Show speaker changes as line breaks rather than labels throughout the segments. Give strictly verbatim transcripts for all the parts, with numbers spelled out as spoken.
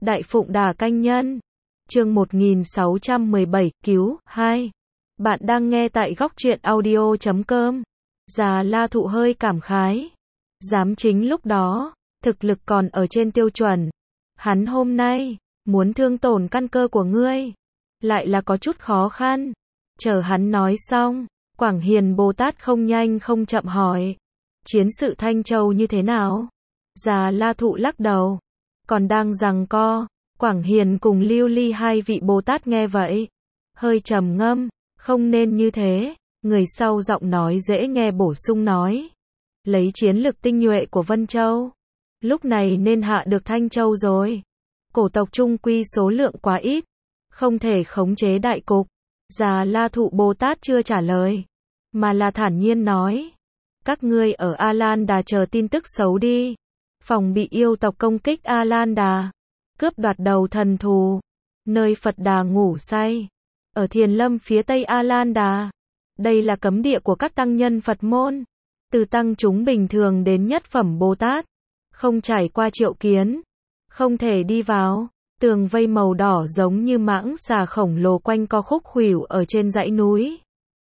Đại Phụng Đà Canh Nhân. Chương một nghìn sáu trăm mười bảy, cứu, hai. Bạn đang nghe tại góc truyện audio chấm com. Già La Thụ hơi cảm khái. Giám chính lúc đó, thực lực còn ở trên tiêu chuẩn. Hắn hôm nay, muốn thương tổn căn cơ của ngươi, lại là có chút khó khăn. Chờ hắn nói xong, Quảng Hiền Bồ Tát không nhanh không chậm hỏi. Chiến sự Thanh Châu như thế nào? Già La Thụ lắc đầu. Còn đang giằng co. Quảng Hiền cùng Lưu Ly hai vị Bồ Tát nghe vậy, hơi trầm ngâm, không nên như thế. Người sau giọng nói dễ nghe bổ sung nói. Lấy chiến lực tinh nhuệ của Vân Châu, lúc này nên hạ được Thanh Châu rồi. Cổ tộc trung quy số lượng quá ít, không thể khống chế đại cục. Già La Thụ Bồ Tát chưa trả lời, mà là thản nhiên nói. Các ngươi ở A Lan Đà chờ tin tức xấu đi. Phòng bị yêu tộc công kích A Lan Đà, cướp đoạt đầu thần thù, nơi Phật Đà ngủ say, ở Thiền Lâm phía tây A Lan Đà. Đây là cấm địa của các tăng nhân Phật môn, từ tăng chúng bình thường đến nhất phẩm Bồ Tát, không trải qua triệu kiến, không thể đi vào. Tường vây màu đỏ giống như mãng xà khổng lồ quanh co khúc khuỷu ở trên dãy núi.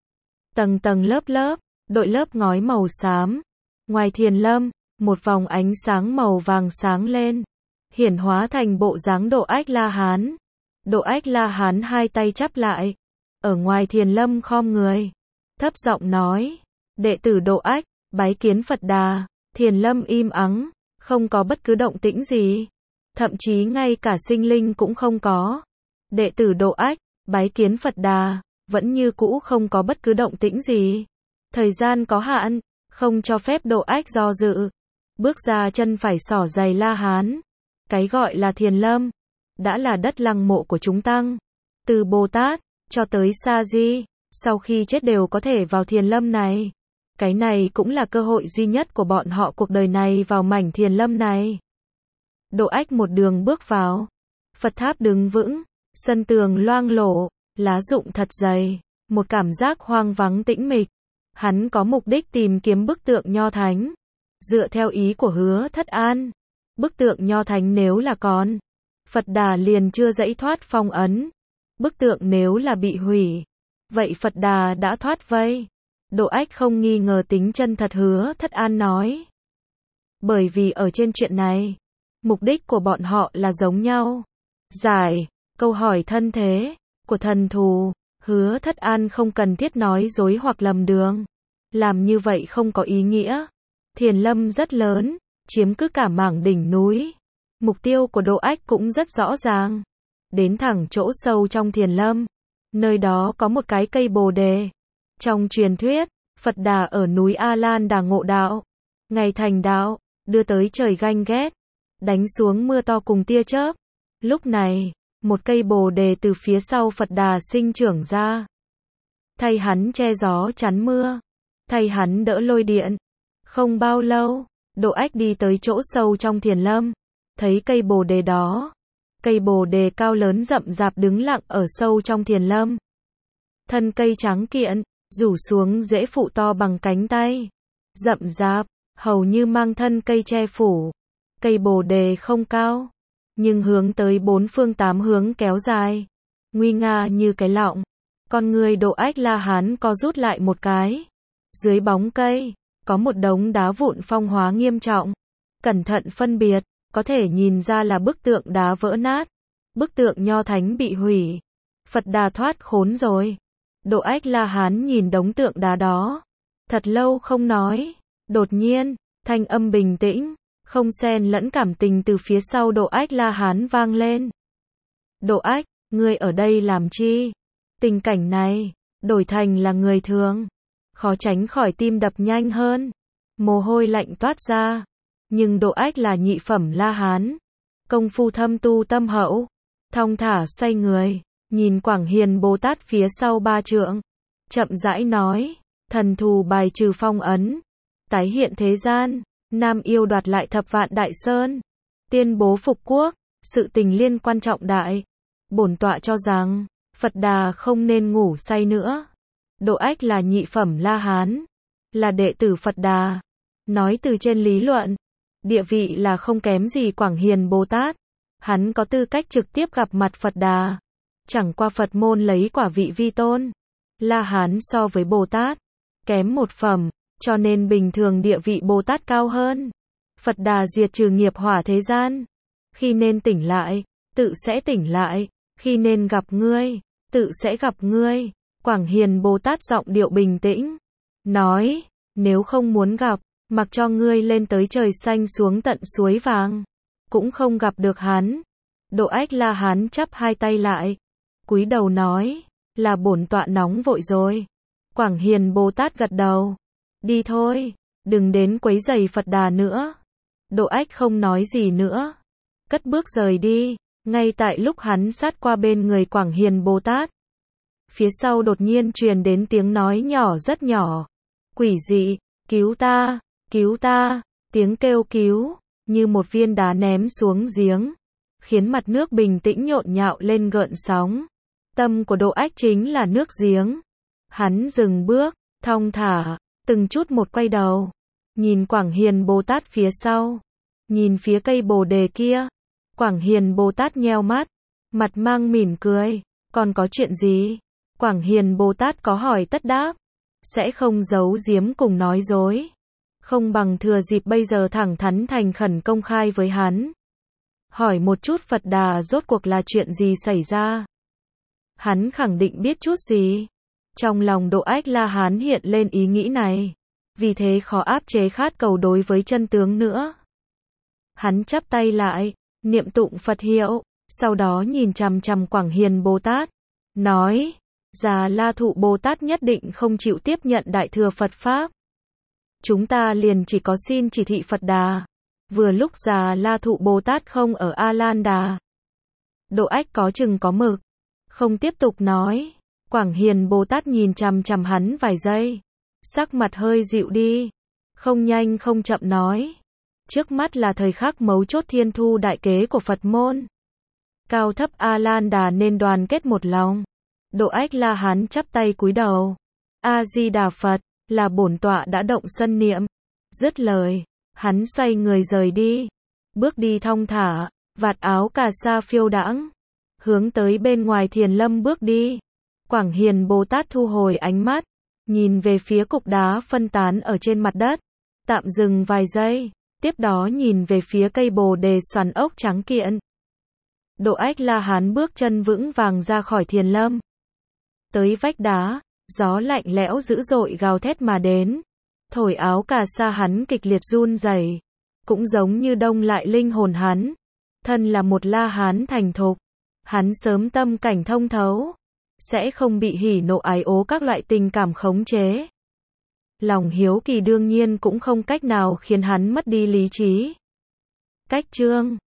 Tầng tầng lớp lớp, đội lớp ngói màu xám. Ngoài Thiền Lâm, một vòng ánh sáng màu vàng sáng lên, hiển hóa thành bộ dáng Độ Ách La Hán. Độ Ách La Hán hai tay chắp lại, ở ngoài Thiền Lâm khom người, thấp giọng nói, đệ tử Độ Ách, bái kiến Phật Đà. Thiền Lâm im ắng, không có bất cứ động tĩnh gì, thậm chí ngay cả sinh linh cũng không có. Đệ tử Độ Ách, bái kiến Phật Đà, vẫn như cũ không có bất cứ động tĩnh gì. Thời gian có hạn, không cho phép Độ Ách do dự. Bước ra chân phải xỏ giày La Hán. Cái gọi là Thiền Lâm, đã là đất lăng mộ của chúng tăng. Từ Bồ Tát, cho tới Sa Di, sau khi chết đều có thể vào Thiền Lâm này. Cái này cũng là cơ hội duy nhất của bọn họ cuộc đời này vào mảnh Thiền Lâm này. Độ Ách một đường bước vào. Phật tháp đứng vững, sân tường loang lổ, lá rụng thật dày, một cảm giác hoang vắng tĩnh mịch. Hắn có mục đích tìm kiếm bức tượng Nho Thánh. Dựa theo ý của Hứa Thất An, bức tượng Nho Thánh nếu là còn, Phật Đà liền chưa dãy thoát phong ấn. Bức tượng nếu là bị hủy, vậy Phật Đà đã thoát vây. Độ Ách không nghi ngờ tính chân thật Hứa Thất An nói. Bởi vì ở trên chuyện này, mục đích của bọn họ là giống nhau. Giải câu hỏi thân thế của thần thù. Hứa Thất An không cần thiết nói dối hoặc lầm đường. Làm như vậy không có ý nghĩa. Thiền Lâm rất lớn, chiếm cứ cả mảng đỉnh núi. Mục tiêu của Độ Ách cũng rất rõ ràng. Đến thẳng chỗ sâu trong Thiền Lâm. Nơi đó có một cái cây bồ đề. Trong truyền thuyết, Phật Đà ở núi A Lan Đà ngộ đạo. Ngày thành đạo, đưa tới trời ganh ghét, đánh xuống mưa to cùng tia chớp. Lúc này, một cây bồ đề từ phía sau Phật Đà sinh trưởng ra. Thay hắn che gió chắn mưa, thay hắn đỡ lôi điện. Không bao lâu, Độ Ách đi tới chỗ sâu trong Thiền Lâm, thấy cây bồ đề đó. Cây bồ đề cao lớn rậm rạp đứng lặng ở sâu trong Thiền Lâm. Thân cây trắng kiện, rủ xuống rễ phụ to bằng cánh tay. Rậm rạp, hầu như mang thân cây che phủ. Cây bồ đề không cao, nhưng hướng tới bốn phương tám hướng kéo dài, nguy nga như cái lọng. Con người Độ Ách La Hán co rút lại một cái. Dưới bóng cây, có một đống đá vụn phong hóa nghiêm trọng. Cẩn thận phân biệt, có thể nhìn ra là bức tượng đá vỡ nát. Bức tượng Nho Thánh bị hủy. Phật Đà thoát khốn rồi. Độ Ách La Hán nhìn đống tượng đá đó. Thật lâu không nói. Đột nhiên, thanh âm bình tĩnh, không xen lẫn cảm tình từ phía sau Độ Ách La Hán vang lên. Độ Ách, ngươi ở đây làm chi? Tình cảnh này, đổi thành là người thường, khó tránh khỏi tim đập nhanh hơn. Mồ hôi lạnh toát ra. Nhưng Độ Ách là nhị phẩm La Hán. Công phu thâm tu tâm hậu. Thong thả xoay người, nhìn Quảng Hiền Bồ Tát phía sau ba trượng. Chậm rãi nói, thần thù bài trừ phong ấn. Tái hiện thế gian. Nam yêu đoạt lại thập vạn đại sơn. Tuyên bố phục quốc. Sự tình liên quan trọng đại. Bổn tọa cho rằng, Phật Đà không nên ngủ say nữa. Độ Ách là nhị phẩm La Hán, là đệ tử Phật Đà. Nói từ trên lý luận, địa vị là không kém gì Quảng Hiền Bồ Tát. hắn có tư cách trực tiếp gặp mặt Phật Đà. Chẳng qua Phật môn lấy quả vị vi tôn, La Hán so với Bồ Tát kém một phẩm, cho nên bình thường địa vị Bồ Tát cao hơn. Phật Đà diệt trừ nghiệp hỏa thế gian, khi nên tỉnh lại, tự sẽ tỉnh lại, khi nên gặp ngươi, tự sẽ gặp ngươi. Quảng Hiền Bồ Tát giọng điệu bình tĩnh, nói, nếu không muốn gặp, mặc cho ngươi lên tới trời xanh xuống tận suối vàng, cũng không gặp được hắn. Độ Ách La Hán chắp hai tay lại, cúi đầu nói, là bổn tọa nóng vội rồi. Quảng Hiền Bồ Tát gật đầu, đi thôi, đừng đến quấy rầy Phật Đà nữa. Độ Ách không nói gì nữa, cất bước rời đi. Ngay tại lúc hắn sát qua bên người Quảng Hiền Bồ Tát, phía sau đột nhiên truyền đến tiếng nói nhỏ rất nhỏ, quỷ dị, cứu ta, cứu ta. Tiếng kêu cứu, như một viên đá ném xuống giếng, khiến mặt nước bình tĩnh nhộn nhạo lên gợn sóng. Tâm của Độ Ách chính là nước giếng. Hắn dừng bước, thong thả, từng chút một quay đầu, nhìn Quảng Hiền Bồ Tát phía sau, nhìn phía cây bồ đề kia. Quảng Hiền Bồ Tát nheo mắt, mặt mang mỉm cười, còn có chuyện gì? Quảng Hiền Bồ Tát có hỏi tất đáp, sẽ không giấu giếm cùng nói dối. Không bằng thừa dịp bây giờ thẳng thắn thành khẩn công khai với hắn. Hỏi một chút Phật Đà rốt cuộc là chuyện gì xảy ra? Hắn khẳng định biết chút gì. Trong lòng Độ Ách La Hán hiện lên ý nghĩ này, vì thế khó áp chế khát cầu đối với chân tướng nữa. Hắn chắp tay lại, niệm tụng Phật hiệu, sau đó nhìn chằm chằm Quảng Hiền Bồ Tát, nói, Già La Thụ Bồ Tát nhất định không chịu tiếp nhận Đại Thừa Phật Pháp. Chúng ta liền chỉ có xin chỉ thị Phật Đà. Vừa lúc Già La Thụ Bồ Tát không ở A Lan Đà. Độ Ách có chừng có mực, không tiếp tục nói. Quảng Hiền Bồ Tát nhìn chằm chằm hắn vài giây, sắc mặt hơi dịu đi, không nhanh không chậm nói, trước mắt là thời khắc mấu chốt thiên thu đại kế của Phật môn. Cao thấp A Lan Đà nên đoàn kết một lòng. Độ Ách La Hán chắp tay cúi đầu, A Di Đà Phật, là bổn tọa đã động sân niệm. Dứt lời, hắn xoay người rời đi, bước đi thong thả, vạt áo cà sa phiêu đãng, hướng tới bên ngoài thiền lâm bước đi. Quảng Hiền Bồ Tát thu hồi ánh mắt, nhìn về phía cục đá phân tán ở trên mặt đất, tạm dừng vài giây, tiếp đó nhìn về phía cây bồ đề xoắn ốc trắng kiện. Độ Ách La Hán bước chân vững vàng ra khỏi thiền lâm, tới vách đá, gió lạnh lẽo dữ dội gào thét mà đến, thổi áo cà sa hắn kịch liệt run rẩy, cũng giống như đông lại linh hồn hắn. Thân là một La Hán thành thục, hắn sớm tâm cảnh thông thấu, sẽ không bị hỉ nộ ái ố các loại tình cảm khống chế. Lòng hiếu kỳ đương nhiên cũng không cách nào khiến hắn mất đi lý trí. Cách chương